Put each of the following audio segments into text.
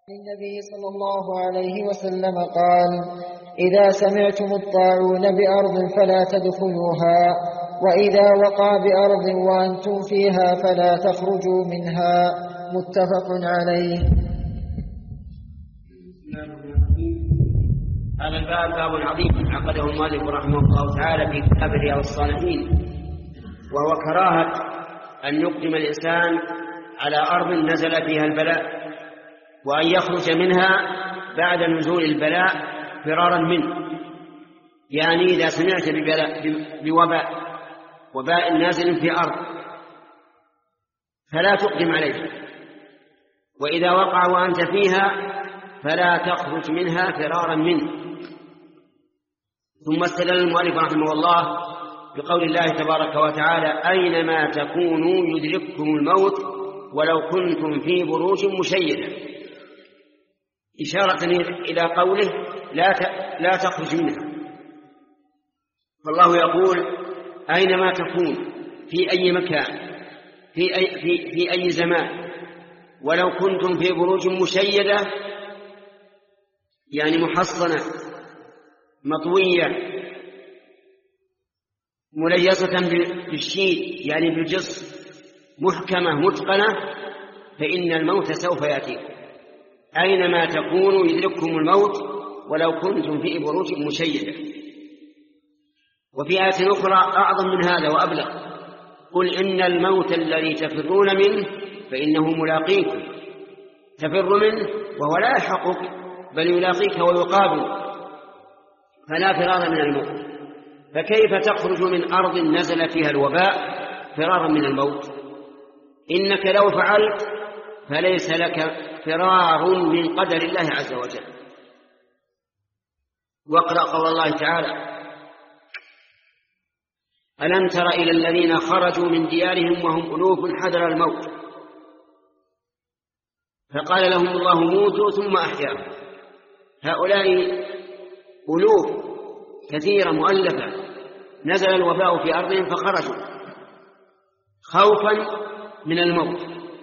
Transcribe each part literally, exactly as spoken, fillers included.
النبي صلى الله عليه وسلم قال: إذا سمعتم الطاعون بأرض فلا تدخلوها، وإذا وقع بأرض وأنتم فيها فلا تخرجوا منها. متفق عليه. هذا الباب باب عظيم عقده المؤلف رحمه الله تعالى في كتاب رياض الصالحين، وهو كراهة أن يقدم الإنسان على أرض نزل فيها البلاء، وأن يخرج منها بعد نزول البلاء فرارا منه. يعني إذا سمعت بوباء وباء نازل في أرض فلا تقدم عليه، وإذا وقع وأنت فيها فلا تخرج منها فرارا منه. ثم استدل المؤلف رحمه الله بقول الله تبارك وتعالى: أينما تكونوا يدرككم الموت ولو كنتم في بروج مشيدة، إشارة إلى قوله لا لا تخرج منها. فالله يقول: أينما تكون، في أي مكان، في أي, في, في أي زمان، ولو كنتم في بروج مشيدة، يعني محصنة مطوية مليسة بالشيد، يعني بالجص، محكمة متقنة، فإن الموت سوف يأتيكم. أينما تكونوا يدرككم الموت ولو كنتم في بروج مشيدة. وفي آية أخرى أعظم من هذا وأبلغ: قل إن الموت الذي تفرون منه فإنه ملاقيكم. تفر منه وهو لا يلحقك، بل يلاقيك ويقابل، فلا فرار من الموت. فكيف تخرج من أرض نزل فيها الوباء فرارا من الموت؟ إنك لو فعلت فليس لك فرار من قدر الله عز وجل. واقرأ قول الله تعالى: ألم تر إلى الذين خرجوا من ديارهم وهم ألوف حذر الموت فقال لهم الله موتوا ثم أحياهم. هؤلاء ألوف كثيرة مؤلفة، نزل الوباء في أرضهم فخرجوا خوفا من الموت،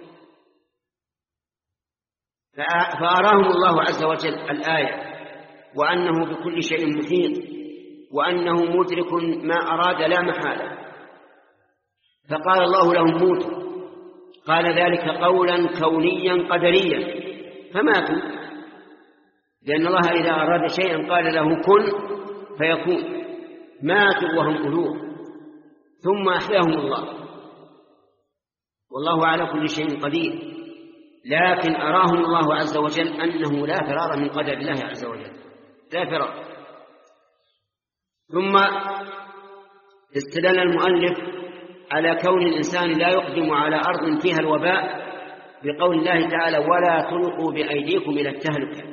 فأراهم الله عز وجل الآية، وأنه بكل شيء محيط، وأنه مدرك ما أراد لا محالة. فقال الله لهم موتوا، قال ذلك قولا كونيا قدريا، فماتوا، لأن الله إذا أراد شيئا قال له كن فيكون. ماتوا وهم ألوف، ثم أحياهم الله، والله على كل شيء قدير. لكن أراهم الله عز وجل أنه لا فرار من قدر الله عز وجل، لا فرار. ثم استدل المؤلف على كون الإنسان لا يقدم على أرض فيها الوباء بقول الله تعالى: ولا تلقوا بأيديكم إلى التهلكة،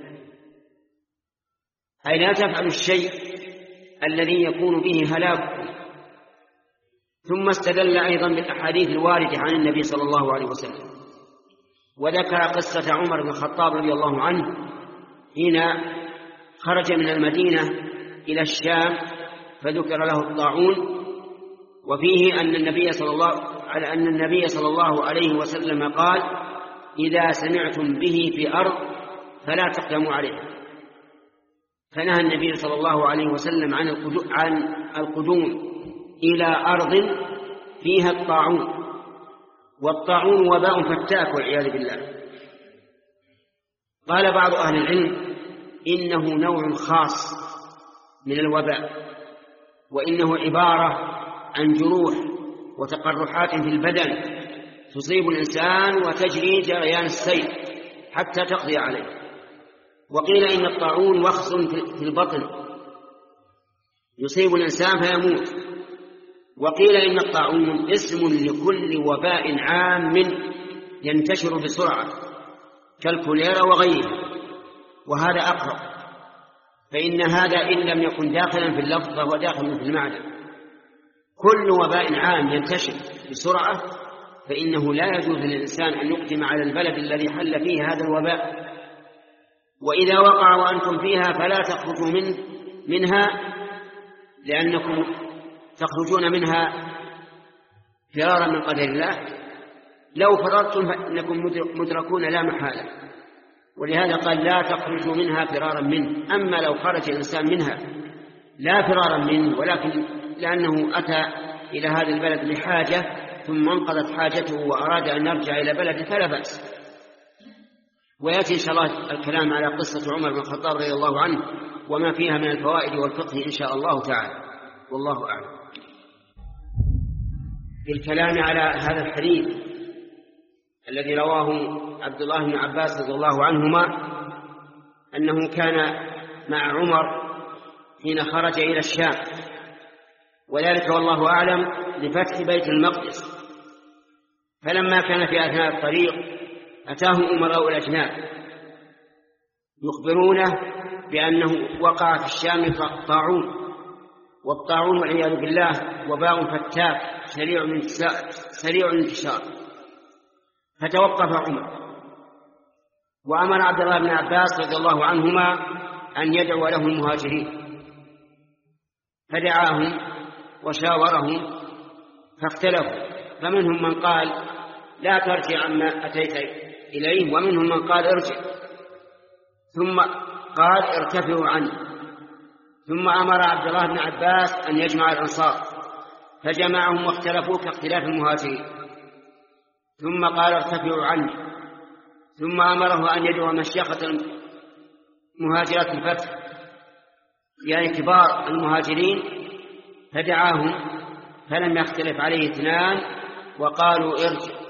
أي لا تفعلوا الشيء الذي يكون به هلاككم. ثم استدل أيضا بالأحاديث الواردة عن النبي صلى الله عليه وسلم، وذكر قصة عمر بن الخطاب رضي الله عنه حين خرج من المدينة إلى الشام فذكر له الطاعون، وفيه أن النبي صلى الله على أن النبي صلى الله عليه وسلم قال: إذا سمعتم به في أرض فلا تقدموا عليه. فنهى النبي صلى الله عليه وسلم عن القدوم إلى أرض فيها الطاعون، والطاعون وباء فتاك والعياذ بالله. قال بعض أهل العلم إنه نوع خاص من الوباء، وإنه عبارة عن جروح وتقرحات في البدن تصيب الإنسان وتجري جريان السيل حتى تقضي عليه. وقيل إن الطاعون وخز في البطن يصيب الإنسان فيموت. وقيل إن الطاعون اسم لكل وباء عام ينتشر بسرعة كالكوليرا وغيرها، وهذا أقرب، فإن هذا إن لم يكن داخلا في اللفظ فهو داخل في المعنى. كل وباء عام ينتشر بسرعة فإنه لا يجوز للإنسان أن يقدم على البلد الذي حل فيه هذا الوباء. وإذا وقع وأنتم فيها فلا تخرجوا من منها، لأنكم تخرجون منها فرارا من قدر الله. لو فررتم فإنكم مدركون لا محالة. ولهذا قال لا تخرجوا منها فرارا منه. أما لو خرج الإنسان منها لا فرارا منه، ولكن لأنه أتى إلى هذا البلد لحاجة ثم انقضت حاجته وأراد أن يرجع إلى بلده فلا بأس. ويأتي إن شاء الله الكلام على قصة عمر بن الخطاب رضي الله عنه وما فيها من الفوائد والفقه إن شاء الله تعالى، والله أعلم. في الكلام على هذا الحديث الذي رواه عبد الله بن عباس رضي الله عنهما أنه كان مع عمر حين خرج إلى الشام، وذلك والله أعلم لفتح بيت المقدس. فلما كان في أثناء الطريق أتاه أمراء الأجناد يخبرونه بأنه وقع في الشام طاعون، والطاعون والعياذ بالله وباء فتاك سريع الانتشار. فتوقف عمر وأمر عبد الله بن عباس رضي الله عنهما أن يدعو له المهاجرين، فدعاهم وشاورهم فاختلفوا، فمنهم من قال لا ترجع عما أتيت إليه، ومنهم من قال ارجع، ثم قال ارتفعوا عنه. ثم أمر عبد الله بن عباس أن يجمع الأنصار فجمعهم واختلفوا كاختلاف المهاجرين، ثم قال ارتفعوا عنه. ثم أمره أن يدعو مشيخة مهاجرات الفتح يعني كبار المهاجرين فدعاهم، فلم يختلف عليه اثنان وقالوا ارجع.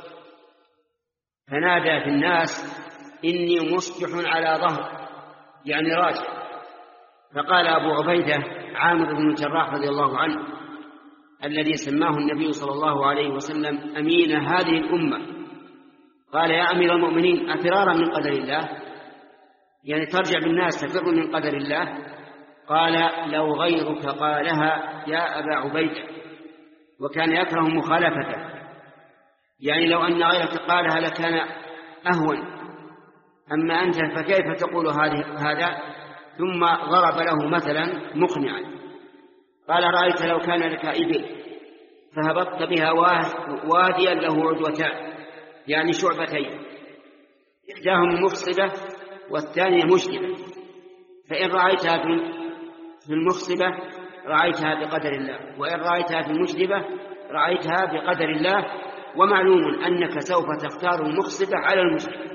فنادى في الناس إني مصبح على ظهر يعني راجع. فقال أبو عبيدة عامر بن الجراح رضي الله عنه الذي سماه النبي صلى الله عليه وسلم أمين هذه الأمة، قال يا أمير المؤمنين أفرارا من قدر الله، يعني ترجع بالناس تفر من قدر الله؟ قال لو غيرك قالها يا أبا عبيدة، وكان يكره مخالفته، يعني لو أن غيرك قالها لكان أهون، أما أنت فكيف تقول هذا؟ ثم ضرب له مثلا مقنعا قال رأيت لو كان لك إبل فهبطت بها واديا له عدوتان يعني شعبتين، إحداهم مفصبة والثانية مجدبة، فإن رأيتها في المفصبة رأيتها بقدر الله، وإن رأيتها في المجدبة رأيتها بقدر الله، ومعلوم أنك سوف تختار المفصبة على المجدبة،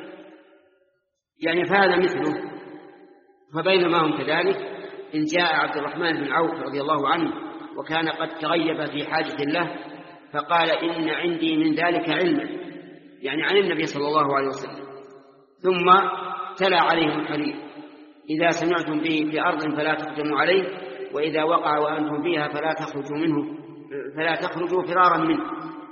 يعني فهذا مثله. فبينما هم كذلك إن جاء عبد الرحمن بن عوف رضي الله عنه وكان قد تغيب في حاجة له فقال إن عندي من ذلك علما، يعني عن النبي صلى الله عليه وسلم، ثم تلا عليهم الحديث إذا سمعتم به في أرض فلا تقدموا عليه، وإذا وقع وأنتم فيها فلا تخرجوا منه فلا تخرجوا فرارا منه.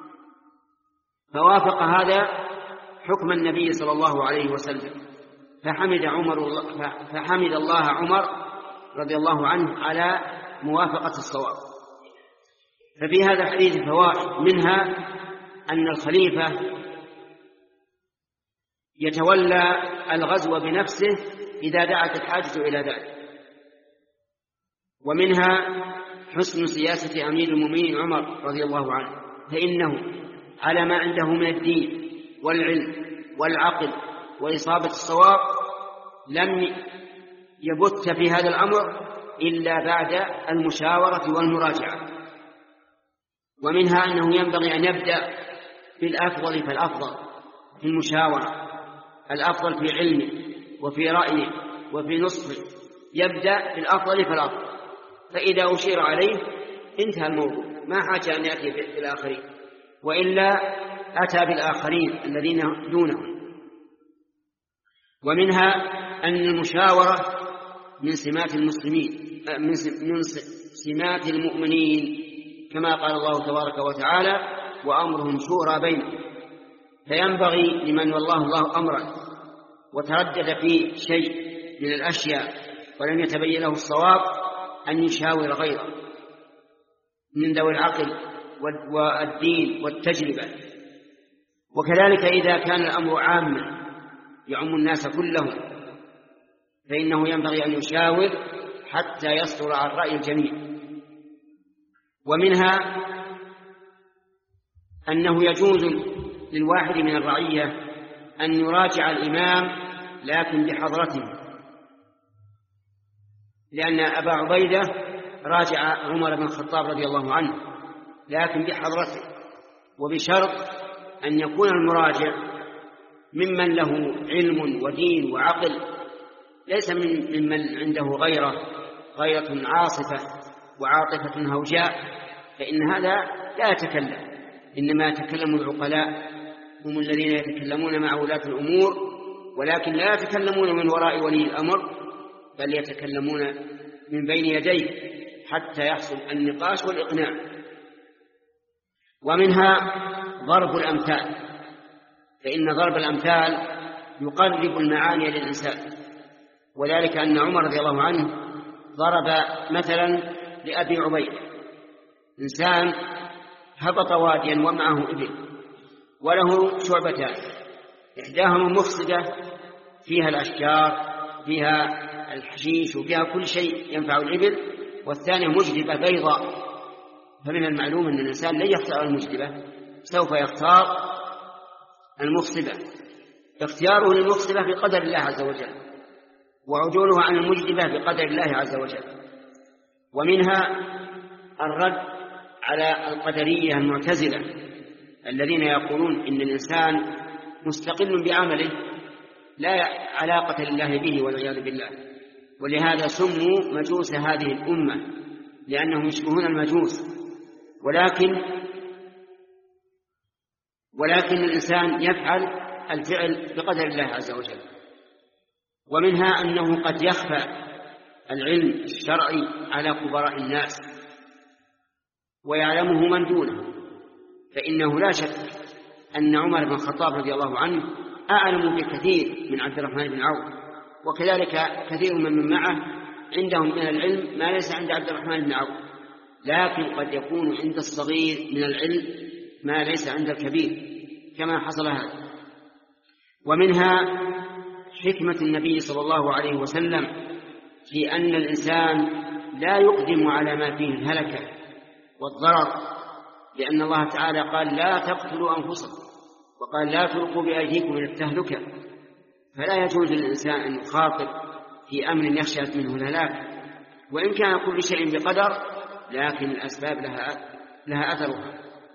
فوافق هذا حكم النبي صلى الله عليه وسلم، فحمد عمر فحمد الله عمر رضي الله عنه على موافقة الصواب. ففي هذا الحديث فوائد، منها أن الخليفة يتولى الغزو بنفسه إذا دعت الحاجة إلى ذلك. ومنها حسن سياسة أمير المؤمنين عمر رضي الله عنه، فإنه على ما عنده من الدين والعلم والعقل وإصابة الصواب لم يبت في هذا الأمر إلا بعد المشاورة والمراجعة. ومنها أنه ينبغي أن يبدأ بالأفضل فالأفضل في المشاورة، الأفضل في علمه وفي رأيه وفي نصفه، يبدأ بالأفضل فالأفضل، فإذا أشير عليه انتهى الموضوع، ما حاجة أن يأتي بالآخرين، وإلا أتى بالآخرين الذين دونهم. ومنها أن المشاورة من سمات المسلمين من سمات المؤمنين، كما قال الله تبارك وتعالى وأمرهم شورى بينهم. فينبغي لمن والله الله أمرا وتردد في شيء من الأشياء ولم يتبين له الصواب أن يشاور غيره من ذوي العقل والدين والتجربة. وكذلك إذا كان الأمر عاما يعم الناس كلهم فإنه ينبغي أن يشاور حتى يصدر عن رأي الجميع. ومنها أنه يجوز للواحد من الرعية أن يراجع الإمام لكن بحضرته، لأن أبا عبيدة راجع عمر بن الخطاب رضي الله عنه، لكن بحضرته، وبشرط أن يكون المراجع ممن له علم ودين وعقل، ليس من ممن عنده غيرة غيرة عاصفة وعاطفة هوجاء، فإن هذا لا يتكلم. إنما يتكلم العقلاء، هم الذين يتكلمون مع ولاة الأمور، ولكن لا يتكلمون من وراء ولي الأمر، بل يتكلمون من بين يديه حتى يحصل النقاش والإقناع. ومنها ضرب الأمثال، فإن ضرب الأمثال يقرب المعاني للإنسان، وذلك أن عمر رضي الله عنه ضرب مثلا لأبي عبيدة، إنسان هبط واديا ومعه إبل وله شعبتان، إحداهما مفسدة فيها الأشجار فيها الحشيش وفيها كل شيء ينفع الإبل، والثانية مجدبة بيضاء. فمن المعلوم أن الإنسان لن يختار المجدبة، سوف يختار المفسدة، اختياره للمفسدة بقدر الله عز وجل، وعدوله عن المجدبة بقدر الله عز وجل. ومنها الرد على القدرية المعتزلة الذين يقولون إن الإنسان مستقل بعمله لا علاقة لله به والعياذ بالله، ولهذا سموا مجوس هذه الأمة لأنهم يشبهون المجوس. ولكن ولكن الإنسان يفعل الفعل بقدر الله عز وجل. ومنها أنه قد يخفى العلم الشرعي على كبراء الناس ويعلمه من دونه، فإنه لا شك أن عمر بن الخطاب رضي الله عنه أعلم بكثير من عبد الرحمن بن عوف، وكذلك كثير من معه عندهم من العلم ما ليس عند عبد الرحمن بن عوف، لكن قد يكون عند الصغير من العلم ما ليس عند الكبير كما حصل هذا. ومنها حكمة النبي صلى الله عليه وسلم في أن الإنسان لا يقدم على ما فيه الهلكة والضرر، لأن الله تعالى قال لا تقتلوا أنفسكم، وقال لا تلقوا بأيديكم من التهلكة، فلا يجوز للإنسان أن يخاطر في أمر يخشى منه الهلاك، وإن كان كل شيء بقدر لكن الأسباب لها, لها أثرها.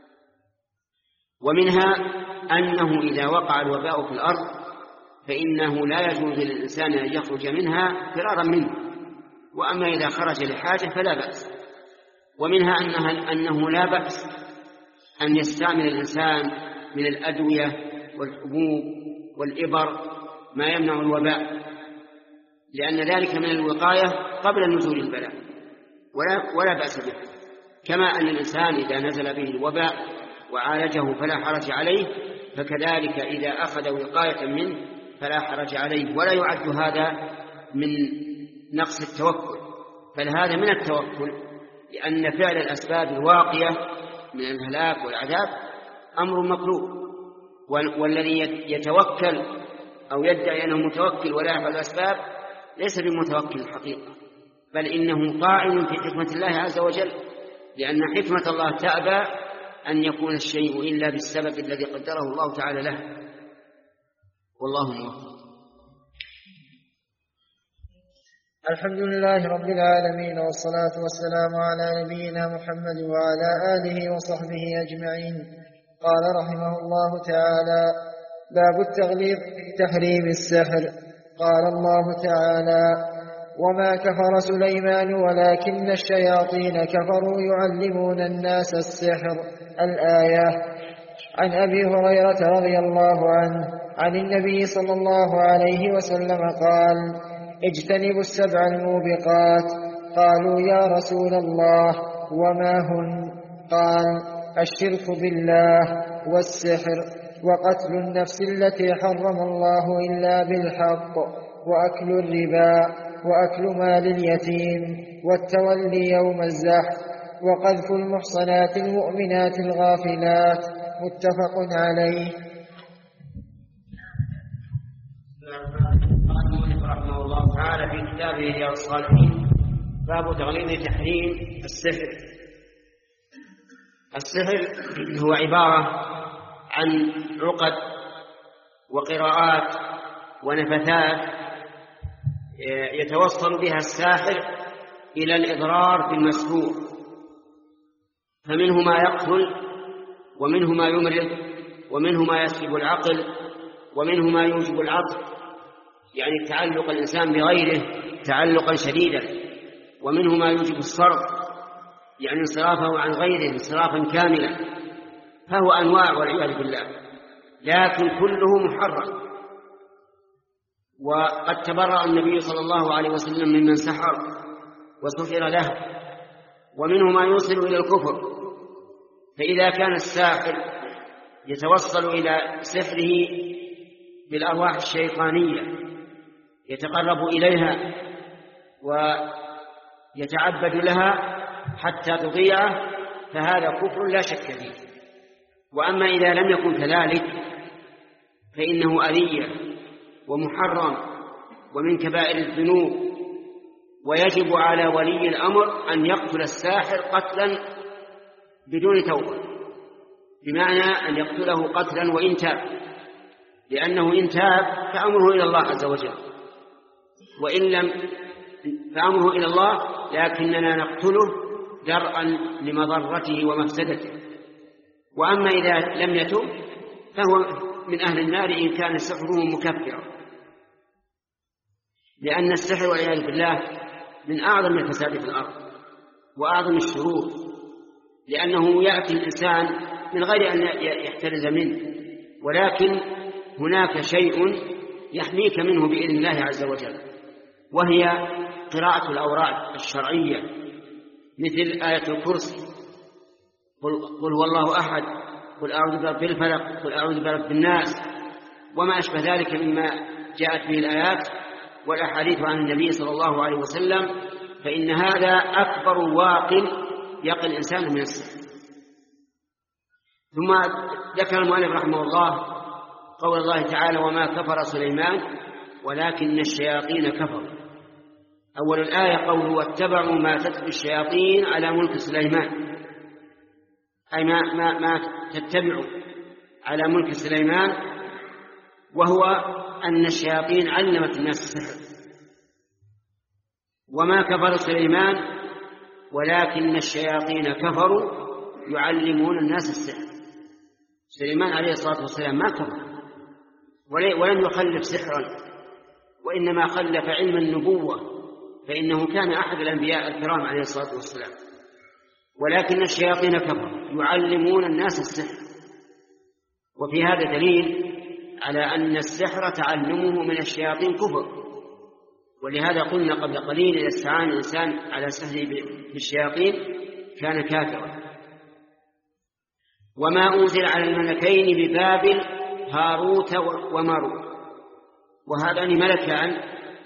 ومنها أنه إذا وقع الوباء في الأرض فإنه لا يجوز للإنسان أن يخرج منها فرارا منه، وأما إذا خرج لحاجة فلا بأس. ومنها أنها أنه لا بأس أن يستعمل الإنسان من الأدوية والحبوب والإبر ما يمنع الوباء، لأن ذلك من الوقاية قبل نزول البلاء ولا, ولا بأس به. كما أن الإنسان إذا نزل به الوباء وعالجه فلا حرج عليه، فكذلك إذا أخذ وقاية منه فلا حرج عليه، ولا يعد هذا من نقص التوكل، بل هذا من التوكل، لأن فعل الأسباب الواقية من الهلاك والعذاب أمر مكروه، والذي يتوكل أو يدعي أنه متوكل ولا يفعل الأسباب ليس بمتوكل الحقيقة، بل إنه طاعن في حكمة الله عز وجل، لأن حكمة الله تأبى أن يكون الشيء إلا بالسبب الذي قدره الله تعالى له، والله موفق. الحمد لله رب العالمين، والصلاة والسلام على نبينا محمد وعلى آله وصحبه أجمعين. قال رحمه الله تعالى: باب التغليظ في تحريم السحر. قال الله تعالى: وما كفر سليمان ولكن الشياطين كفروا يعلمون الناس السحر. الآية. عن أبي هريرة رضي الله عنه عن النبي صلى الله عليه وسلم قال: اجتنبوا السبع الموبقات. قالوا: يا رسول الله وما هن؟ قال: الشرك بالله، والسحر، وقتل النفس التي حرم الله إلا بالحق، وأكل الربا، وأكل مال اليتيم، والتولي يوم الزحف، وقذف المحصنات المؤمنات الغافلات. متفق عليه. رحمه الله تعالى في كتابه رياض الصالحين باب تغليظ تحريم السحر. السحر هو عبارة عن عقد وقراءات ونفثات يتوصل بها الساحر إلى الإضرار بالمسحور، فمنه ما يقتل، ومنه ما يمرض، ومنه ما يسلب العقل، ومنه ما يوجب العطف، يعني تعلق الإنسان بغيره تعلقا شديدا، ومنه ما يوجب الصرف، يعني انصرافه عن غيره انصرافا كاملا، فهو أنواع والعياذ بالله، لكن كله محرم. وقد تبرأ النبي صلى الله عليه وسلم ممن سحر وسحر له، ومنه ما يوصل إلى الكفر. فإذا كان الساحر يتوصل إلى سحره بالأرواح الشيطانية، يتقرب إليها ويتعبد لها حتى تضيعه، فهذا كفر لا شك فيه. وأما إذا لم يكن كذلك فإنه أذية ومحرم ومن كبائر الذنوب، ويجب على ولي الأمر أن يقتل الساحر قتلا بدون توبة، بمعنى أن يقتله قتلا وإن تاب، لأنه إن تاب فأمره إلى الله عز وجل، وإن لم فأمره إلى الله، لكننا نقتله درءا لمضرته ومفسدته. وأما إذا لم يتب فهو من أهل النار إن كان سحره مكفرا، لأن السحر والعياذ بالله من أعظم الفساد في الأرض وأعظم الشرور، لأنه يأتي الإنسان من غير أن يحترز منه، ولكن هناك شيء يحميك منه بإذن الله عز وجل، وهي قراءة الأوراق الشرعية مثل آية الكرسي، قل هو الله أحد، قل أعوذ برب الفلق، قل أعوذ برب الناس، وما أشبه ذلك مما جاءت به الآيات والأحاديث عن النبي صلى الله عليه وسلم، فإن هذا أكبر واق يقي الإنسان من السحر. ثم ذكر المؤلف رحمه الله قول الله تعالى: وما كفر سليمان ولكن الشياطين كفروا. أول الآية قوله: واتبعوا ما تتلو الشياطين على ملك سليمان، أي ما, ما, ما تتبعوا على ملك سليمان، وهو أن الشياطين علمت الناس السحر. وما كفر سليمان ولكن الشياطين كفروا يعلمون الناس السحر. سليمان عليه الصلاة والسلام ما كفر ولم يخلف سحرا، وإنما خلف علم النبوة، فإنه كان أحد الأنبياء الكرام عليه الصلاة والسلام، ولكن الشياطين كفروا يعلمون الناس السحر. وفي هذا دليل على أن السحر تعلمه من الشياطين كفر، ولهذا قلنا قبل قليل إذا استعان الإنسان على سحره بالشياطين كان كافرا. وما أنزل على الملكين ببابل هاروت وماروت، وهذان ملكان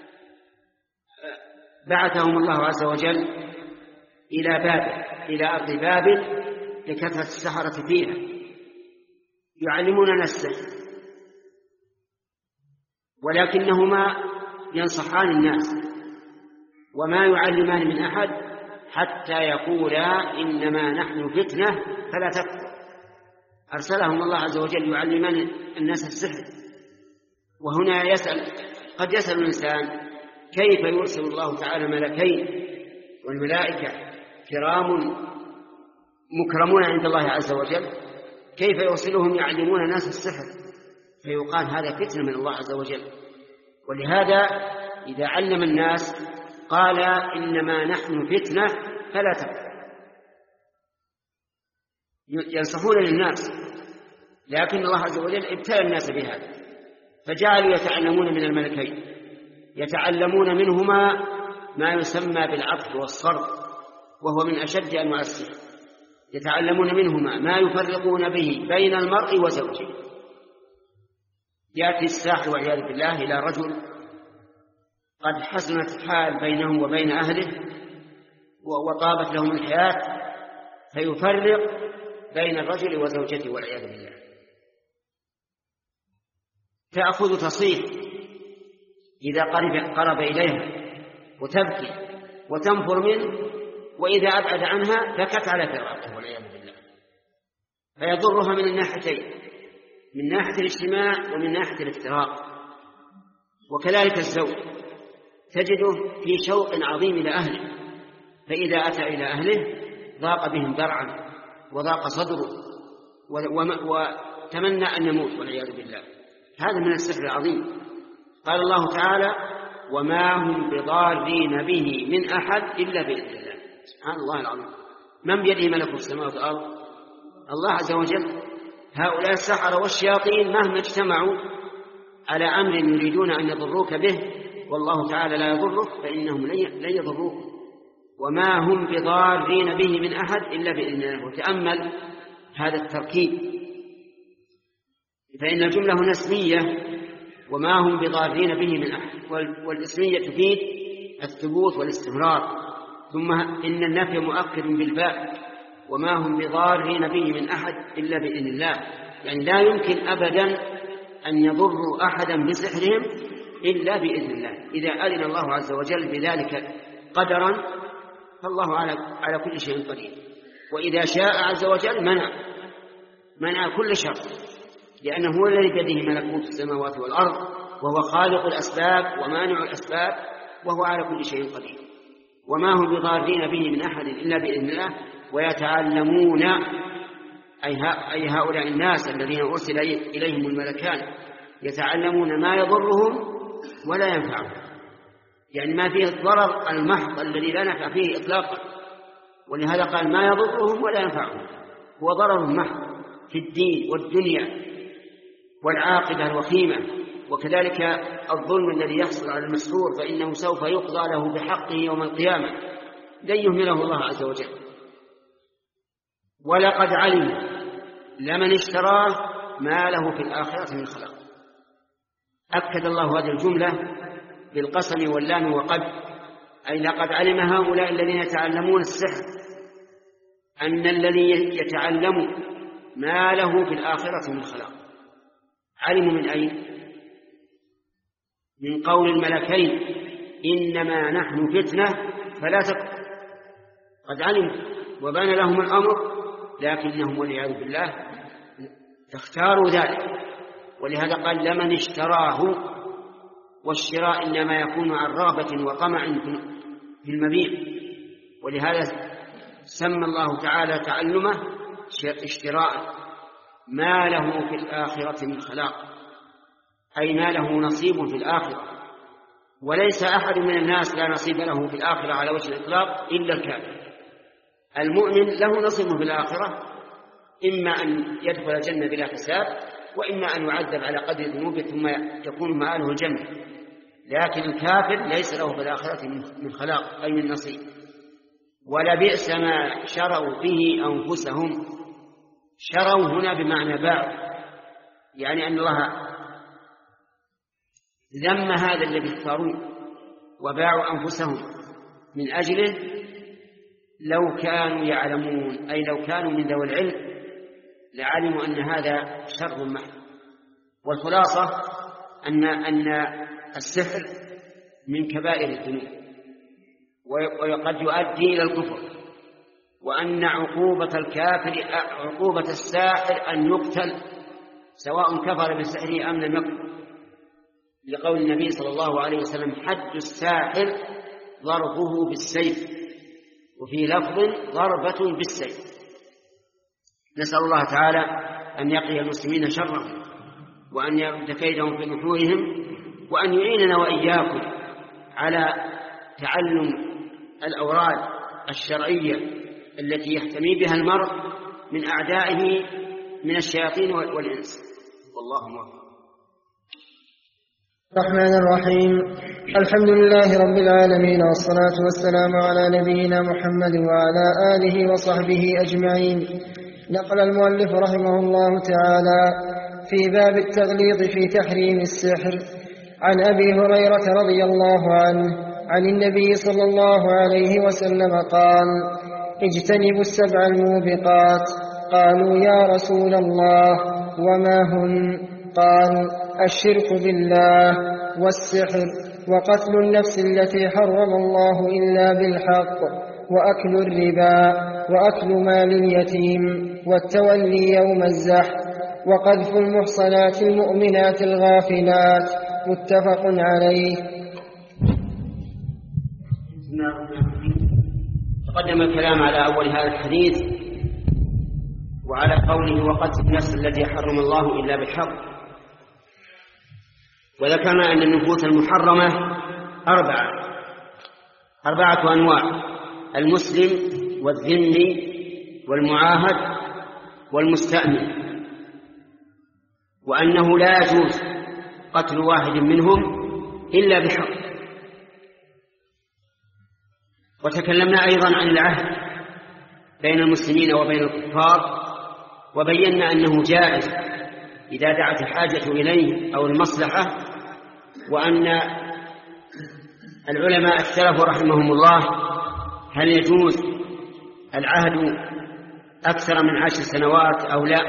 بعثهم الله عز وجل إلى بابل، إلى أرض بابل لكثرة السحرة فيها، يعلموننا السحر، ولكنهما ينصحان الناس وما يعلمان من أحد حتى يقولا إنما نحن فتنة فلا تكفر. أرسلهم الله عز وجل يعلمان الناس السحر. وهنا يسأل قد يسأل الإنسان: كيف يرسل الله تعالى ملكين والملائكة كرام مكرمون عند الله عز وجل، كيف يرسلهم يعلمون الناس السحر؟ فيقال هذا فتنة من الله عز وجل. ولهذا إذا علم الناس قال إنما نحن فتنة فلا تكفر، ينصحون للناس، لكن الله عز وجل ابتلى الناس بهذا، فجعلوا يتعلمون من الملكين، يتعلمون منهما ما يسمى بالعطف والصرف، وهو من أشد أنواع السحر. يتعلمون منهما ما يفرقون به بين المرء وزوجه. يأتي الساحر والعياذ بالله إلى رجل قد حسنت الحال بينه وبين أهله وطابت لهم الحياة، فيفرق بين الرجل وزوجته والعياذ بالله. تأخذ تصيح إذا قرب, قرب إليها وتبكي وتنفر منه، وإذا أبعد عنها بكت على فراقه والعياذ بالله. فيضرها من الناحيتين، من ناحية الاجتماع ومن ناحية الافتراق. وكذلك الزوج تجده في شوق عظيم إلى أهله، فإذا أتى إلى أهله ضاق بهم ذرعا وضاق صدره وتمنى أن يموت والعياذ بالله. هذا من السحر العظيم. قال الله تعالى: وما هم بضارين به من أحد إلا بإذن الله. سبحان الله العظيم. من بيده ملكوت السماوات والأرض؟ الله عز وجل. هؤلاء السحرة والشياطين مهما اجتمعوا على أمر يريدون أن يضروك به والله تعالى لا يضرك فإنهم لن يضروك. وما هم بضارين به من أحد إلا بإذن الله. وتأمل هذا التركيب، فإن الجملة هنا اسمية، وما هم بضارين به من أحد، والاسمية تفيد الثبوت والاستمرار، ثم إن النفي مؤكد بالباء، وما هم بضارين به من أحد إلا بإذن الله، يعني لا يمكن أبدا أن يضروا أحدا بسحرهم إلا بإذن الله. إذا أذن الله عز وجل بذلك قدرا فالله على على كل شيء قدير، وإذا شاء عز وجل منع منع كل شر، لأنه هو الذي بيده ملكوت السماوات والأرض، وهو خالق الأسباب ومانع الأسباب، وهو على كل شيء قدير. وما هم بضارين به من أحد إلا بإذن الله. ويتعلمون أي هؤلاء الناس الذين أرسل إليهم الملكان يتعلمون ما يضرهم ولا ينفعهم، يعني ما فيه الضرر المحض الذي لا نفع فيه إطلاقا، ولهذا قال ما يضرهم ولا ينفعهم، هو ضرر محض في الدين والدنيا والعاقبة الوخيمة. وكذلك الظلم الذي يحصل على المسحور فإنه سوف يقضى له بحقه يوم القيامة، لن يهمله الله عز وجل. ولقد علم لمن اشتراه ما له في الآخرة من خلاق. أكد الله هذه الجملة بالقسم واللام وقد، أي لقد علم هؤلاء الذين يتعلمون السحر أن الذي يتعلم ما له في الآخرة من خلاق. علموا من أين؟ من قول الملكين إنما نحن فتنة فلا تكفر. قد علموا وبان لهم الأمر، لكنهم والعياذ بالله اختاروا ذلك. ولهذا قال لمن اشتراه، والشراء إنما يكون عن رغبة وطمع في المبيع، ولهذا سمى الله تعالى تعلمه اشتراء. ما له في الآخرة من خلاق، أي ما له نصيب في الآخرة. وليس أحد من الناس لا نصيب له في الآخرة على وجه الإطلاق إلا الكافر. المؤمن له نصيب في الآخرة، إما أن يدخل الجنة بلا حساب، وإما أن يعذب على قدر ذنوبه ثم تكون مآله الجنة. لكن الكافر ليس له في الآخرة من خلاق أي من نصيب. ولبئس ما شروا به أنفسهم. شروا هنا بمعنى باعوا، يعني أن الله ذم هذا الذي اختاروه وباعوا أنفسهم من أجله لو كانوا يعلمون، أي لو كانوا من ذوي العلم لعلموا أن هذا شر محض. والخلاصة أن أن السحر من كبائر الذنوب وقد يؤدي إلى الكفر، وأن عقوبة الكافر عقوبة الساحر أن يقتل سواء كفر بسحره أم لم يكفر، لقول النبي صلى الله عليه وسلم حد الساحر ضربه بالسيف، وفي لفظ ضربة بالسيف. نسأل الله تعالى أن يقي المسلمين شرهم، وأن يرد كيدهم في نحورهم، وأن يعيننا وإياكم على تعلم الأوراد الشرعية التي يحتمي بها المرء من أعدائه من الشياطين والإنس. والله موفق. الرحمن الرحيم. الحمد لله رب العالمين، والصلاة والسلام على نبينا محمد وعلى آله وصحبه أجمعين. نقل المؤلف رحمه الله تعالى في باب التغليظ في تحريم السحر عن أبي هريرة رضي الله عنه عن النبي صلى الله عليه وسلم قال: اجتنبوا السبع الموبقات. قالوا: يا رسول الله وما هن؟ قال: الشرك بالله، والسحر، وقتل النفس التي حرم الله إلا بالحق، وأكل الربا، وأكل مال اليتيم، والتولي يوم الزحف، وقذف المحصنات المؤمنات الغافلات متفق عليه. تقدم الكلام على أول هذا الحديث وعلى قوله وقتل النفس التي حرم الله إلا بالحق، وذكرنا أن النفوس المحرمة أربعة أربعة أنواع: المسلم والذمي والمعاهد والمستأمن، وأنه لا يجوز قتل واحد منهم إلا بحق. وتكلمنا أيضا عن العهد بين المسلمين وبين الكفار، وبينا أنه جائز إذا دعت الحاجة إليه أو المصلحة، وأن العلماء اختلفوا رحمهم الله هل يجوز العهد أكثر من عشر سنوات أو لا،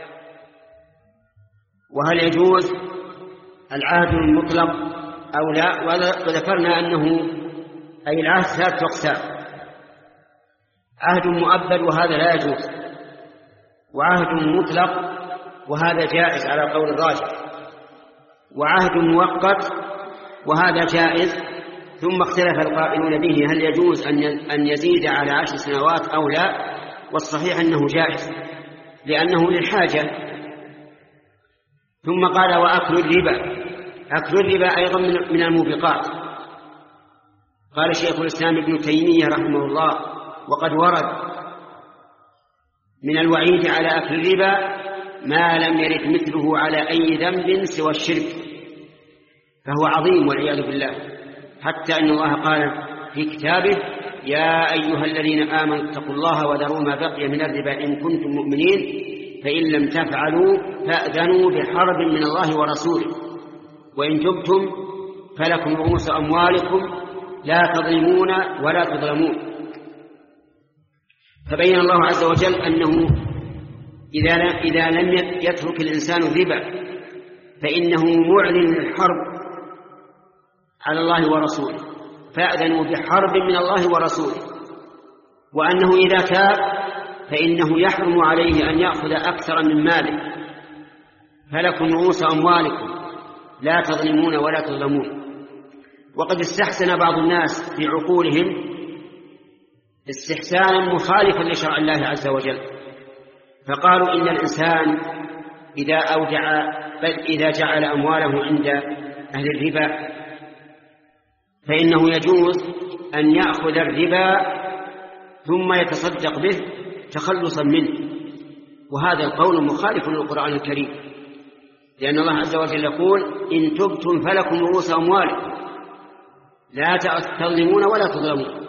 وهل يجوز العهد المطلق أو لا. وذكرنا أنه أي العهد ثلاثة أقسام: عهد مؤبد وهذا لا يجوز، وعهد مطلق وهذا جائز على قول الراجح، وعهد مؤقت وهذا جائز. ثم اختلف القائلون به هل يجوز أن يزيد على عشر سنوات أو لا، والصحيح أنه جائز لأنه للحاجة. ثم قال وأكل الربا، أكل الربا أيضا من الموبقات. قال شيخ الإسلام ابن تيمية رحمه الله وقد ورد من الوعيد على أكل الربا ما لم يرد مثله على أي ذنب سوى الشرك، فهو عظيم والعياذ بالله، حتى أن الله قال في كتابه يا أيها الذين آمنوا اتقوا الله وذروا ما بقي من الربا إن كنتم مؤمنين فإن لم تفعلوا فأذنوا بحرب من الله ورسوله وإن تبتم فلكم رؤوس أموالكم لا تظلمون ولا تظلمون. فبين الله عز وجل أنه إذا لم يترك الإنسان الربا فإنه معلن الحرب على الله ورسوله، فأذنوا بحرب من الله ورسوله، وأنه إذا تاب فإنه يحرم عليه أن يأخذ أكثر من ماله، فلكم رؤوس أموالكم لا تظلمون ولا تظلمون. وقد استحسن بعض الناس في عقولهم استحسانا مخالفا لشرع الله عز وجل، فقالوا إن الإنسان إذا أودع بل إذا جعل أمواله عند أهل الربا فإنه يجوز أن يأخذ الربا ثم يتصدق به تخلصا منه، وهذا القول مخالف للقرآن الكريم، لأن الله عز وجل يقول إن تبتم فلكم رؤوس أموالكم لا تظلمون ولا تظلمون.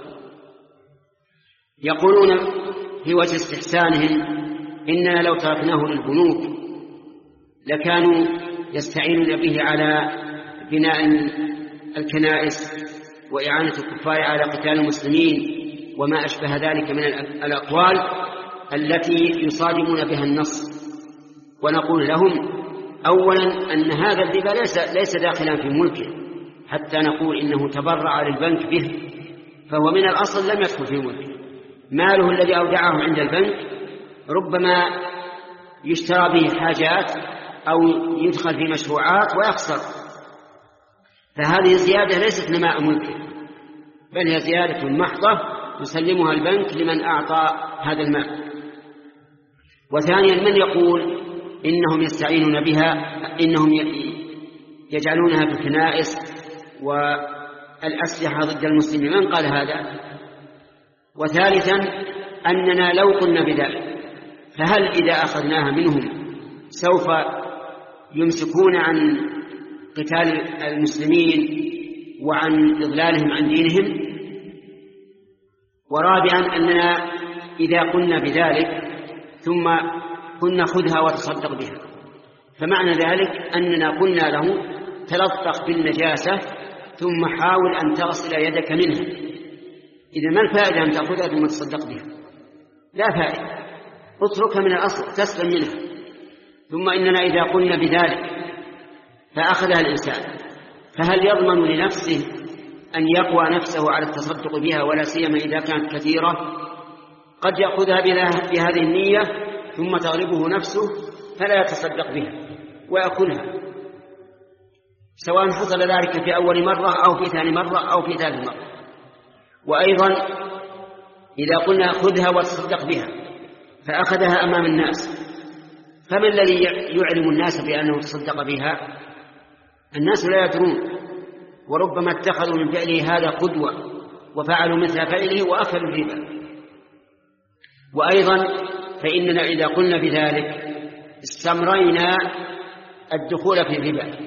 يقولون في وجه استحسانهم إننا لو تركناه للبنوك لكانوا يستعينون به على بناء الكنائس وإعانة الكفار على قتال المسلمين وما أشبه ذلك من الأقوال التي يصادمون بها النص. ونقول لهم أولا أن هذا الربا ليس, ليس داخلا في ملكه حتى نقول إنه تبرع للبنك به، فهو من الأصل لم يدخل في ملكه. ماله الذي أودعه عند البنك ربما يشترى به حاجات أو يدخل في مشروعات ويخسر، فهذه الزيادة ليست نماء ملكه بل هي زيادة محضة يسلمها البنك لمن أعطى هذا المال. وثانيا من يقول إنهم يستعينون بها، إنهم يجعلونها في الكنائس والأسلحة ضد المسلمين، من قال هذا؟ وثالثا أننا لو قلنا بذلك فهل إذا أخذناها منهم سوف يمسكون عن قتال المسلمين وعن إضلالهم عن دينهم؟ ورابعا أننا إذا قلنا بذلك ثم قلنا خذها وتصدق بها فمعنى ذلك أننا قلنا له تلطخ بالنجاسة ثم حاول أن تغسل يدك منها. إذا ما الفائدة أن تأخذها ثم تصدق بها؟ لا فائدة، اتركها من الأصل تسلم منها. ثم إننا إذا قلنا بذلك فأخذها الإنسان فهل يضمن لنفسه أن يقوى نفسه على التصدق بها، ولا سيما إذا كانت كثيرة؟ قد يأخذها بهذه النية ثم تغلبه نفسه فلا يتصدق بها ويأكلها. سواء حصل ذلك في أول مرة أو في ثاني مرة أو في ثالث مرة. وأيضا إذا قلنا خذها وتصدق بها فأخذها أمام الناس، فما الذي يعلم الناس بأنه تصدق بها؟ الناس لا يدرون، وربما اتخذوا من فعله هذا قدوة وفعلوا مثل فعله وأكلوا الربا. وأيضا فإننا إذا قلنا بذلك استمرينا الدخول في الربا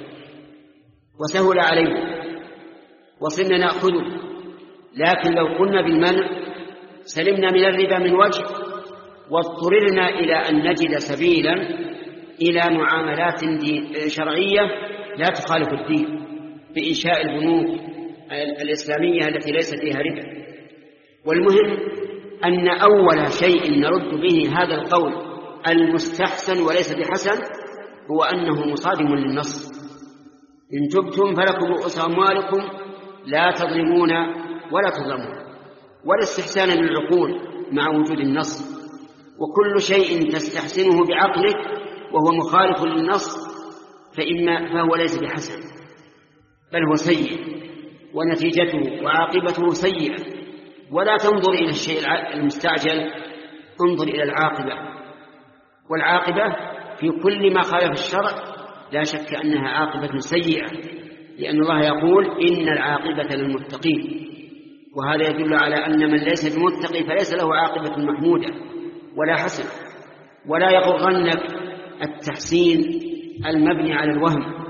وسهل علينا وصرنا نأخذه، لكن لو قلنا بالمنع سلمنا من الربا من وجه، واضطررنا إلى أن نجد سبيلا إلى معاملات شرعية لا تخالف الدين بإنشاء البنوك الإسلامية التي ليس فيها ربا. والمهم أن أول شيء نرد به هذا القول المستحسن وليس بحسن هو أنه مصادم للنص: إن تبتم فلكم رؤوس أموالكم لا تظلمون ولا تظلمون، ولا استحسان للعقول مع وجود النص. وكل شيء تستحسنه بعقلك وهو مخالف للنص فإما فهو ليس بحسن بل هو سيء ونتيجته وعاقبته سيئة. ولا تنظر إلى الشيء المستعجل، انظر إلى العاقبة، والعاقبة في كل ما خالف الشرع لا شك أنها عاقبة سيئة، لأن الله يقول إن العاقبة للمتقين، وهذا يدل على أن من ليس بمتقي فليس له عاقبة محمودة ولا حسنة. ولا يغرنك التحسين المبني على الوهم،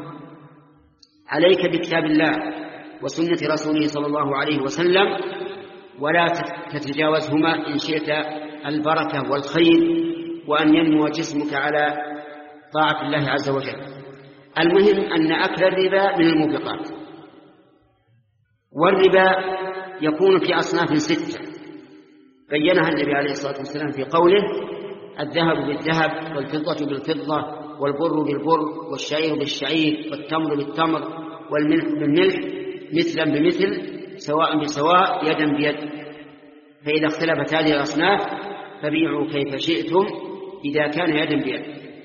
عليك بكتاب الله وسنة رسوله صلى الله عليه وسلم، ولا تتجاوزهما إن شئت البركة والخير وأن ينمو جسمك على طاعة الله عز وجل. المهم أن أكل الربا من الموبقات. والربا يكون في أصناف ستة بينها النبي عليه الصلاة والسلام في قوله: الذهب بالذهب والفضة بالفضة والبر بالبر والشعير بالشعير والتمر بالتمر والملح بالملح مثلا بمثل سواء بسواء يدا بيد. فإذا اختلفت هذه الأصناف فبيعوا كيف شئتم إذا كان يدا بيد.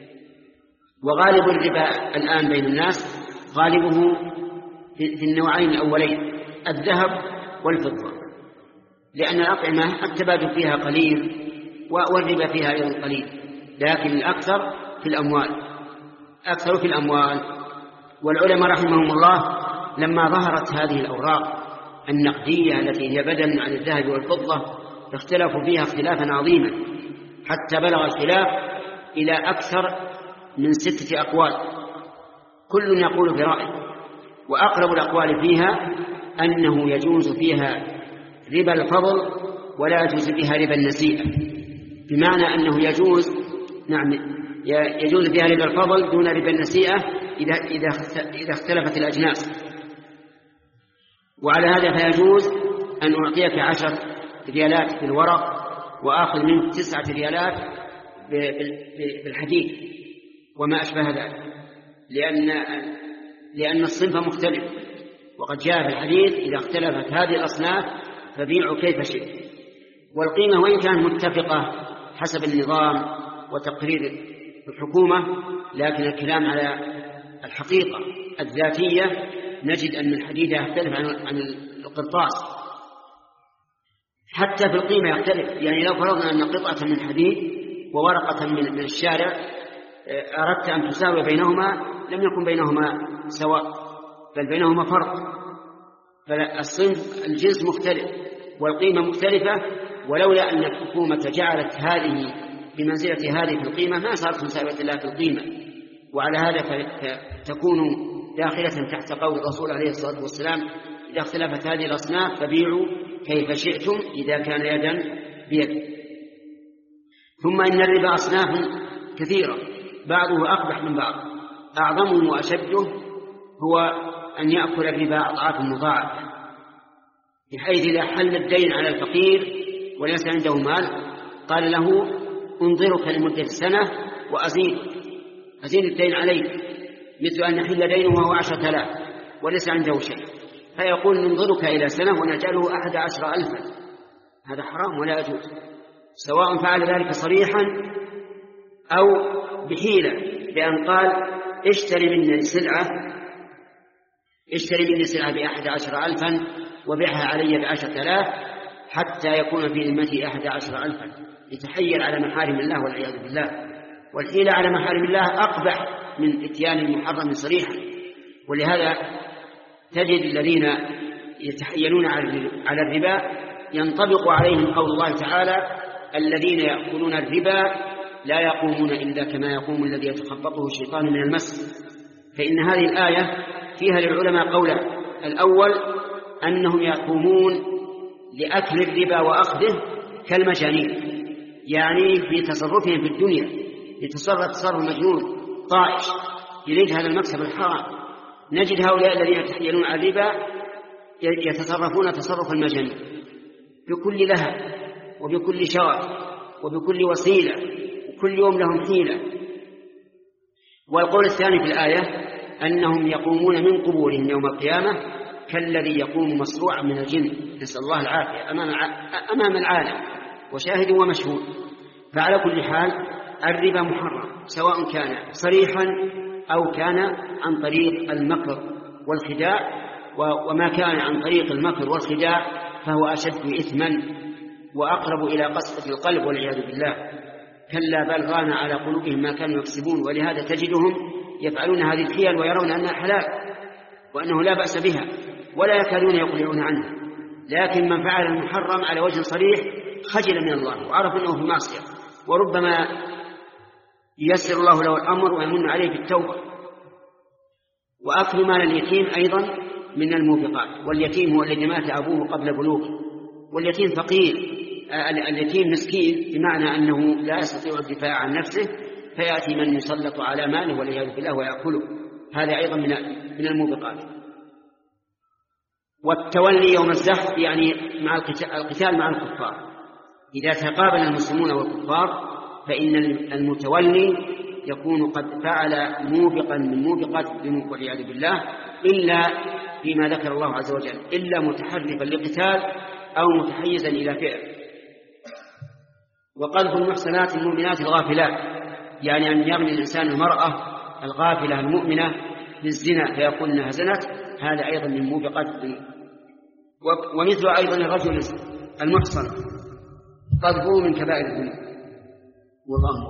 وغالب الربا الآن بين الناس غالبه في النوعين الأولين الذهب والفضة، لأن الأطعمة التبادل فيها قليل والربا فيها أيضا قليل، لكن الأكثر في الأموال أكثر في الأموال. والعلماء رحمهم الله لما ظهرت هذه الأوراق النقدية التي هي بدل عن الذهب والفضة اختلفوا فيها اختلافا عظيما، حتى بلغ الخلاف إلى أكثر من ستة أقوال كل يقول برأيه. وأقرب الأقوال فيها أنه يجوز فيها ربا الفضل ولا يجوز فيها ربا النسيئة، بمعنى أنه يجوز نعم يجوز فيها ربا الفضل دون ربا النسيئة إذا إذا إذا اختلفت الأجناس. وعلى هذا فيجوز أن أعطيك عشر ريالات في الورق وآخذ منك تسعة ريالات بالحديد وما أشبه ذلك، لأن لأن الصنف مختلف. وقد جاء في الحديث: إذا اختلفت هذه الأصناف فبيعوا كيف شئت. والقيمة وإن كانت متفقة حسب النظام وتقرير الحكومة، لكن الكلام على الحقيقة الذاتية نجد أن الحديد يختلف عن القرطاس، حتى في القيمة يختلف. يعني لو فرضنا أن قطعة من حديد وورقة من الشارع أردت أن تساوي بينهما لم يكن بينهما سواء، بل بينهما فرق. فالصنف الجنس مختلف والقيمة مختلفة، ولولا أن الحكومة جعلت هذه بمنزلة هذه في القيمة ما صارت مساوية لها في القيمة. وعلى هذا فتكون داخلة تحت قول الرسول عليه الصلاة والسلام: إذا اختلفت هذه الأصناف فبيعوا كيف شئتم إذا كان يدا بيد. ثم إن الربا أصناف كثيرة بعضه أقبح من بعض، أعظمه وأشده هو أن يأكل الربا أضعاف مضاعفة، بحيث إذا حل الدين على الفقير وليس عنده مال قال له: انظرك لمدة سنة وأزيد أزيد الدين عليك، مثل أن يحل دينه وهو عشرة آلاف وليس عنده شيء، فيقول: ننظرك إلى سنة ونجعله أحد عشر ألفا. هذا حرام ولا يجوز، سواء فعل ذلك صريحا أو بحيلة، بأن قال: اشتري مني السلعة اشتري مني سلعة بأحد عشر ألفا وبيعها علي بعشرة آلاف حتى يكون في ذمتي أحد عشر ألفا. يتحيل على محارم الله والعياذ بالله. والحيلة على محارم الله أقبح من إتيان المحرم صريحا. ولهذا تجد الذين يتحيلون على الربا ينطبق عليهم قول الله تعالى: الذين يأكلون الربا لا يقومون إلا كما يقوم الذي يتخبطه الشيطان من المس. فإن هذه الآية فيها للعلماء قولا: الأول أنهم يقومون لأكل الربا وأخذه كالمجانين، يعني في تصرفهم في الدنيا يتصرف تصرف مجنون طائش يريد هذا المكسب الحرام. نجد هؤلاء الذين يتحيلون على الربا يتصرفون تصرف المجانين بكل لهب وبكل شرف وبكل وسيلة، وكل يوم لهم حيلة. والقول الثاني في الآية أنهم يقومون من قبورهم يوم القيامة كالذي يقوم مصروعا من الجن، نسأل الله العافية، أمام العالم وشاهد ومشهود. فعلى كل حال الربا محرم، سواء كان صريحا أو كان عن طريق المكر والخداع، وما كان عن طريق المكر والخداع فهو أشد إثما وأقرب إلى قسوة القلب والعياذ بالله. كلا بل ران على قلوبهم ما كانوا يكسبون. ولهذا تجدهم يفعلون هذه الحيل ويرون أنها حلال وأنه لا بأس بها ولا يكادون يقلعون عنها. لكن من فعل المحرم على وجه صريح خجل من الله وعرف أنه في معصية، وربما ييسر الله له الأمر ويمن عليه بالتوبة. وأكل مال اليتيم أيضا من الموبقات. واليتيم هو الذي مات أبوه قبل بلوغه، واليتيم فقير، اليتيم مسكين بمعنى أنه لا يستطيع الدفاع عن نفسه، فيأتي من يسلط على ماله والعياذ بالله ويأكله. هذا أيضا من الموبقات. والتولي يوم الزحف يعني مع القتال مع الكفار. إذا تقابل المسلمون والكفار فإن المتولي يكون قد فعل موبقا من موبقات الذنوب والعياذ بالله، إلا فيما ذكر الله عز وجل، إلا متحرفا لقتال أو متحيزا إلى فعل. وقذف المحصنات المؤمنات الغافلات يعني أن يرمي الإنسان المرأة الغافلة المؤمنة بالزنا فيقول أنها زنت، هذا أيضا من موبقات الذنوب. ومثل أيضا الرجل المحصن قذفه من كبائر الذنوب. والله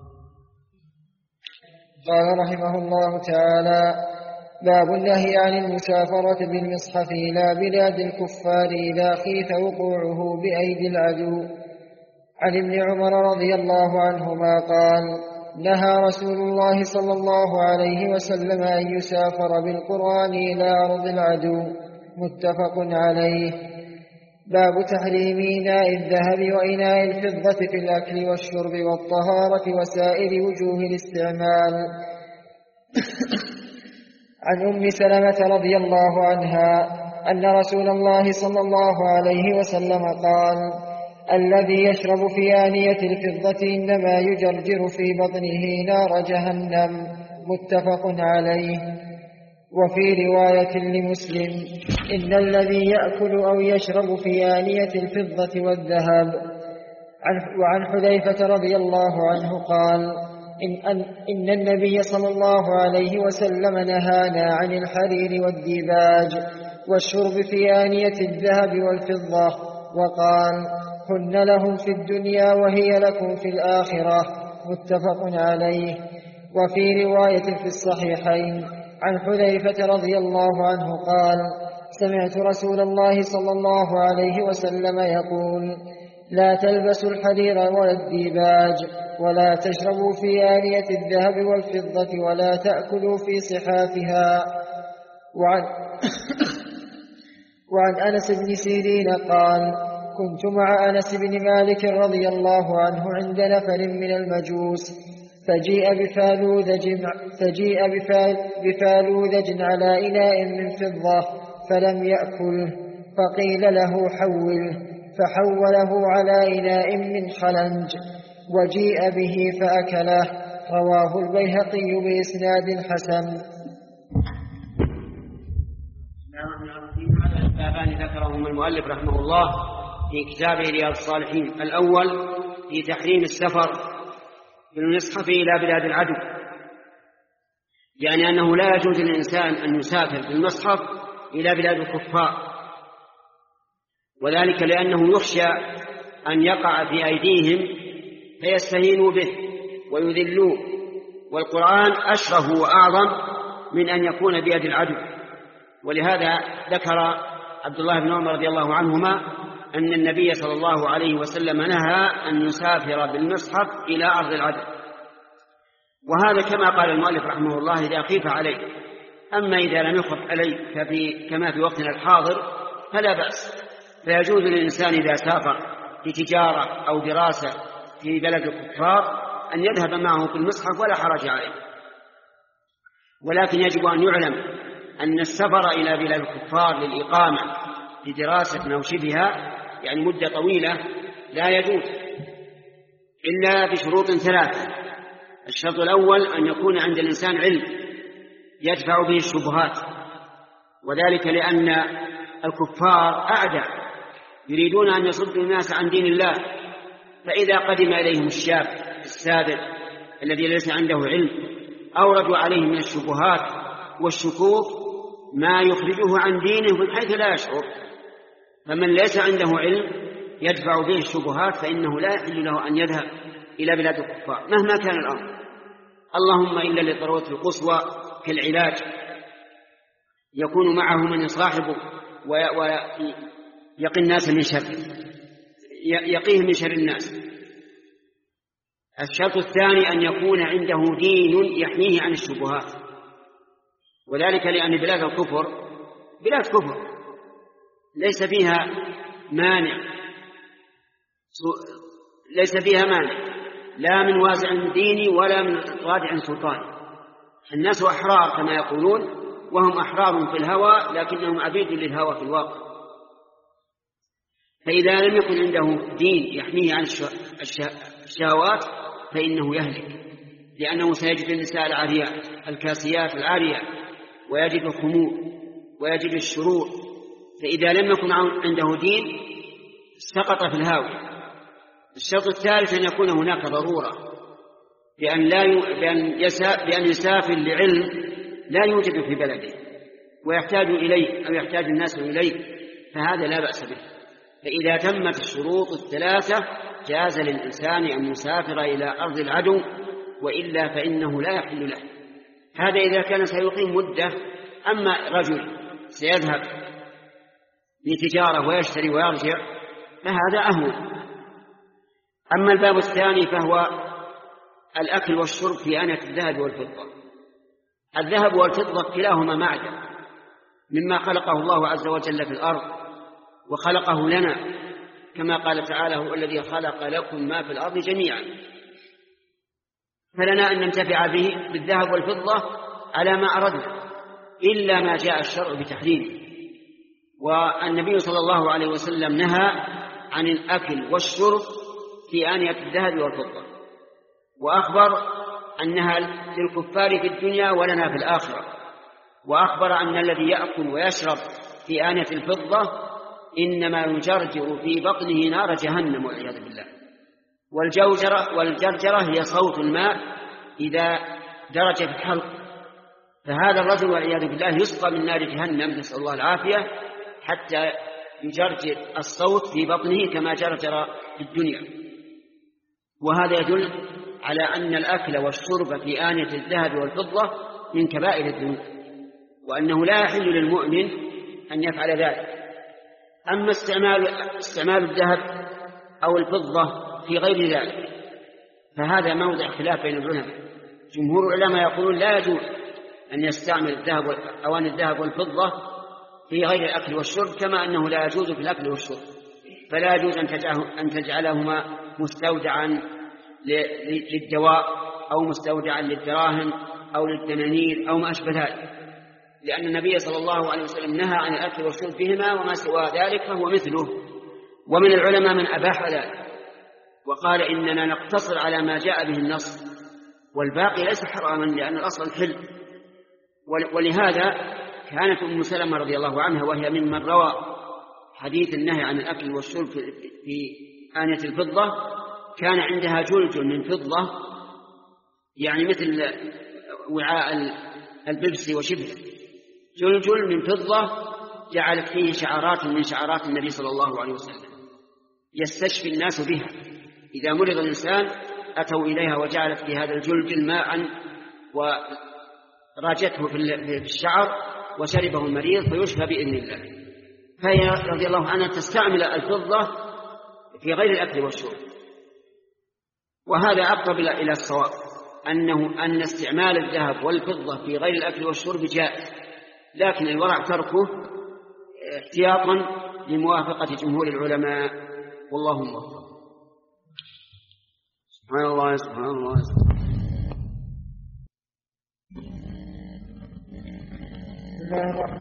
قال رحمه الله تعالى: باب النهي عن المسافرة بالمصحف إلى بلاد الكفار إذا خيف وقوعه بأيدي العدو. عن ابن عمر رضي الله عنهما قال: نهى رسول الله صلى الله عليه وسلم أن يسافر بالقرآن إلى أرض العدو. متفق عليه. باب تحريم إناء الذهب وإناء الفضة في الأكل والشرب والطهارة وسائر وجوه الاستعمال. عن أم سلمة رضي الله عنها أن رسول الله صلى الله عليه وسلم قال: الذي يشرب في آنية الفضة إنما يجرجر في بطنه نار جهنم. متفق عليه. وفي رواية لمسلم: إن الذي يأكل أو يشرب في آنية الفضة والذهب. وعن حذيفة رضي الله عنه قال: إن, أن إن النبي صلى الله عليه وسلم نهانا عن الحرير والديباج والشرب في آنية الذهب والفضة، وقال: هن لهم في الدنيا وهي لكم في الآخرة. متفق عليه. وفي رواية في الصحيحين عن حذيفة رضي الله عنه قال: سمعت رسول الله صلى الله عليه وسلم يقول: لا تلبسوا الحرير ولا الديباج، ولا تشربوا في آنية الذهب والفضة، ولا تأكلوا في صحافها. وعن, وعن أنس بن سيرين قال: كنت مع أنس بن مالك رضي الله عنه عند نفر من المجوس، فجيء بفالوذج, فجيء بفالوذج على إناء من فضة فلم يأكله، فقيل له حوله، فحوله على إناء من خلنج، وجيء به فأكله. رواه البيهقي بإسناد حسن. هذا البابان ذكرهما المؤلف رحمه الله في كتابه رياض الصالحين. الأول في تحريم السفر بالمصحف إلى بلاد العدو، يعني أنه لا يجوز للإنسان أن يسافر بالمصحف إلى بلاد الكفار، وذلك لأنه يخشى أن يقع في أيديهم فيستهينوا به ويذلوه، والقرآن أشرف وأعظم من أن يكون بيد العدو. ولهذا ذكر عبد الله بن عمر رضي الله عنهما أن النبي صلى الله عليه وسلم نهى أن يسافر بالمصحف إلى أرض العدو، وهذا كما قال المؤلف رحمه الله إذا خيف عليه. أما إذا لم يخف عليه كفي كما في وقتنا الحاضر فلا بأس، فيجوز للإنسان إذا سافر في تجارة أو دراسة في بلد الكفار أن يذهب معه في المصحف ولا حرج عليه. ولكن يجب أن يعلم أن السفر إلى بلاد الكفار للإقامة لدراسة أو شبهها يعني مدة طويلة لا يجوز إلا بشروط ثلاثة. الشرط الأول أن يكون عند الإنسان علم يدفع به الشبهات، وذلك لأن الكفار أعداء يريدون أن يصدوا الناس عن دين الله، فإذا قدم إليهم الشاب السابق الذي ليس عنده علم أوردوا عليه من الشبهات والشكوك ما يخرجه عن دينه من حيث لا يشعر. فمن ليس عنده علم يدفع به الشبهات فإنه لا يحل له أن يذهب إلى بلاد الكفار مهما كان الأمر، اللهم إلا للضرورة القصوى كالعلاج يكون معه من يصاحبه ويقي الناس من شر يقيه من شر الناس. الشرط الثاني أن يكون عنده دين يحميه عن الشبهات، وذلك لأن بلاد الكفر بلاد كفر ليس فيها مانع ليس فيها مانع لا من وازع ديني ولا من رادع سلطاني. الناس أحرار كما يقولون، وهم أحرار في الهوى لكنهم عبيد للهوى في الواقع. فإذا لم يكن عنده دين يحميه عن الشهوات فإنه يهلك، لأنه سيجد النساء العاريات الكاسيات العاريات ويجد الخمور ويجد الشرور، فإذا لم يكن عنده دين سقط في الهاوية. الشرط الثالث أن يكون هناك ضرورة بأن, لا ي... بأن, يسا... بأن يسافر لعلم لا يوجد في بلده ويحتاج إليه أو يحتاج الناس إليه، فهذا لا بأس به. فإذا تمت الشروط الثلاثة جاز للإنسان أن يسافر إلى أرض العدو، وإلا فإنه لا يحل له. هذا إذا كان سيقيم مدة. أما رجل سيذهب لتجارة ويشتري ويرجع فهذا أهون. أما الباب الثاني فهو الأكل والشرب في آنية الذهب والفضة. الذهب والفضة كلاهما معدن مما خلقه الله عز وجل في الأرض وخلقه لنا، كما قال تعالى هو الذي خلق لكم ما في الأرض جميعا، فلنا أن ننتفع به بالذهب والفضة على ما أردنا إلا ما جاء الشرع بتحريمه. والنبي صلى الله عليه وسلم نهى عن الأكل والشرب في آنية الذهب والفضة، وأخبر أنها للكفار في الدنيا ولنا في الآخرة، وأخبر أن الذي يأكل ويشرب في آنية الفضة إنما يجرجر في بطنه نار جهنم والعياذ بالله. والجوجرة والجرجرة هي صوت الماء إذا درج في الحلق، فهذا الرجل والعياذ بالله يسقى من نار جهنم نسأل الله العافية حتى يجرجر الصوت في بطنه كما جرجر في الدنيا. وهذا يدل على أن الأكل والشرب في آنية الذهب والفضة من كبائر الذنوب، وأنه لا يحل للمؤمن أن يفعل ذلك. أما استعمال, استعمال الذهب أو الفضة في غير ذلك فهذا موضع خلاف بين العلماء. جمهور العلماء يقولون لا يجوز أن يستعمل الذهب أواني الذهب والفضة في غير الأكل والشرب، كما أنه لا يجوز في الأكل والشرب، فلا يجوز أن تجعلهما مستودعا للدواء أو مستودعا للدراهم أو للدنانير أو ما أشبه ذلك، لأن النبي صلى الله عليه وسلم نهى عن الأكل والشرب بهما وما سوى ذلك فهو مثله. ومن العلماء من أباح ذلك وقال إننا نقتصر على ما جاء به النص، والباقي ليس حراما لأن الأصل الحل. ولهذا كانت أم سلمة رضي الله عنها وهي ممن روى حديث النهي عن الأكل والشرب في آنية الفضة كان عندها جلج من فضة يعني مثل وعاء الببسي وشبهه، جلجل من فضة جعلت فيه شعارات من شعارات النبي صلى الله عليه وسلم يستشفي الناس بها. إذا مرض الإنسان أتوا إليها وجعلت في هذا الجلجل ماء وراجته في الشعر وشربه المريض فيشفى بإذن الله. فهي رضي الله عنها تستعمل الفضة في غير الأكل والشرب، وهذا أقرب إلى الصواب، أنه أن استعمال الذهب والفضة في غير الأكل والشرب جائز، لكن الورع تركه احتياطا لموافقة جمهور العلماء، والله موفق. سبحان الله سبحان الله سبحان الله.